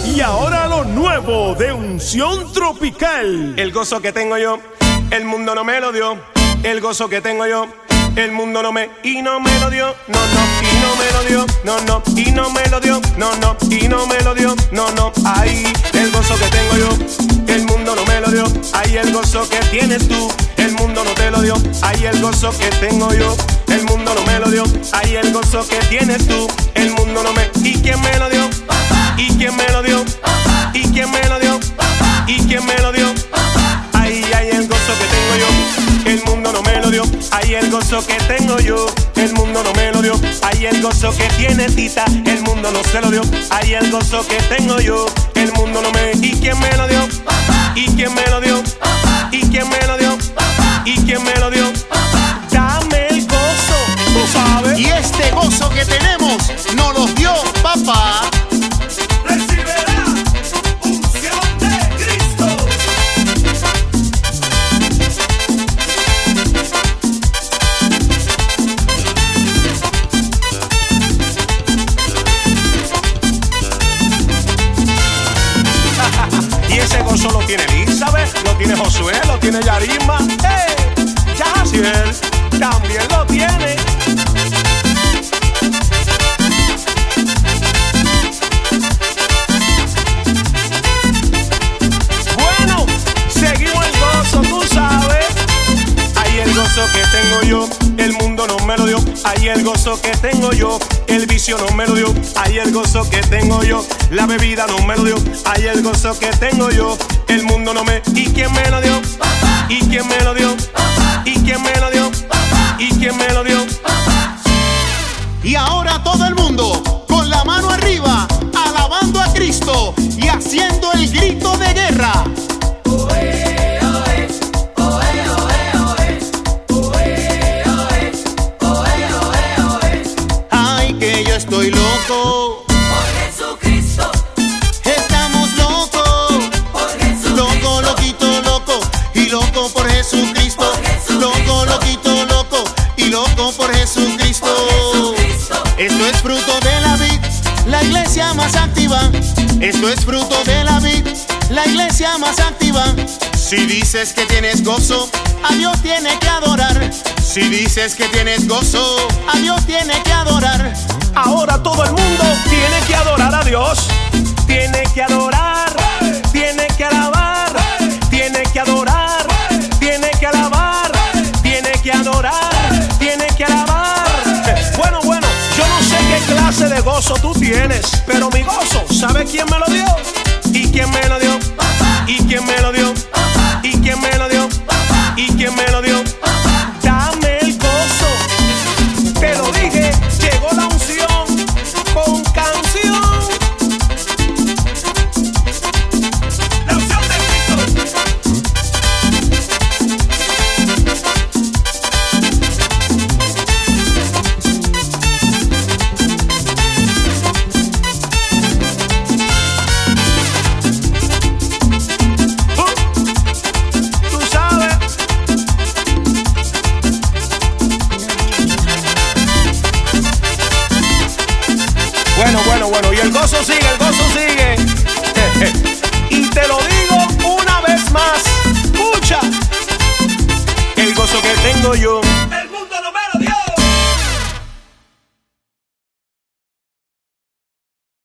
Y ahora lo nuevo de Unción Tropical. El gozo que tengo yo, el mundo no me lo dio. El gozo que tengo yo, el mundo no me lo dio. No, y no me lo dio. No, y no me lo dio. No, y no me lo dio. No, ay, el gozo que tengo yo, el mundo no me lo dio. Ay, el gozo que tienes tú, el mundo no te lo dio. Ay, el gozo que tengo yo, el mundo no me lo dio. Ay, el gozo que tienes tú, el mundo no me. ¿Y quién me lo dio? ¿Y quién me lo dio? ¿Y quién me lo dio? ¿Y quién me lo dio? Ay, el gozo que tengo yo, el mundo no me lo dio. Ay, el gozo que tengo yo, el mundo no me lo dio. Ay, el gozo que tiene Tita, el mundo no se lo dio. Ay, el gozo que tengo yo, el mundo no me. ¿Y quién me lo dio? ¿Y quién me lo dio? ¿Y quién me lo dio? ¿Y quién me lo dio? Dame el gozo, tú sabes. Y este gozo que tenemos nos lo dio papá. Recibirá unción de Cristo. Y ese gozo lo tiene Elizabeth, lo tiene Josué, lo tiene Yarisma. Yaciel también lo tiene. Bueno, seguimos el gozo, tú sabes. Ahí el gozo que tengo yo, el mundo no me lo dio. Ahí el gozo que tengo yo, el vicio no me lo dio. Ahí el gozo que tengo yo, la bebida no me lo dio. Ahí el gozo que tengo yo, el mundo no me. ¿Y quién me lo dio? ¿Y quién me lo dio? ¿Y quién me lo dio? ¿Y quién me lo dio? Y ahora todo el mundo con la mano arriba, alabando a Cristo y haciendo el grito de guerra. Ay, que yo estoy loco. Por Jesucristo, Estamos locos. por Jesucristo, Loco, loquito, loco. Y loco por Jesucristo. Por Jesucristo. Loco, loquito, loco. Y loco por Jesucristo. por Jesucristo. Esto es fruto de la vid, la iglesia más activa. Esto es fruto de la vid, la iglesia más activa. Si dices que tienes gozo, a Dios tiene que adorar. Si dices que tienes gozo, a Dios tiene que adorar. Ahora todo el mundo tiene que adorar a Dios. Tiene que adorar, tiene que alabar, tiene que adorar, tiene que alabar, tiene que adorar, tiene que alabar. Bueno, yo no sé qué clase de gozo tú tienes, pero mi gozo, ¿sabe quién me lo dio? ¿Y quién me lo dio? ¿Y quién me lo dio? ¿Y quién me lo dio? ¿Y quién me lo dio? Dame el gozo. Te lo dije, llegó la unción con canción. La unción de Cristo. Tú sabes. Bueno, y el gozo sigue. Y te lo digo una vez más, escucha. El gozo que tengo yo,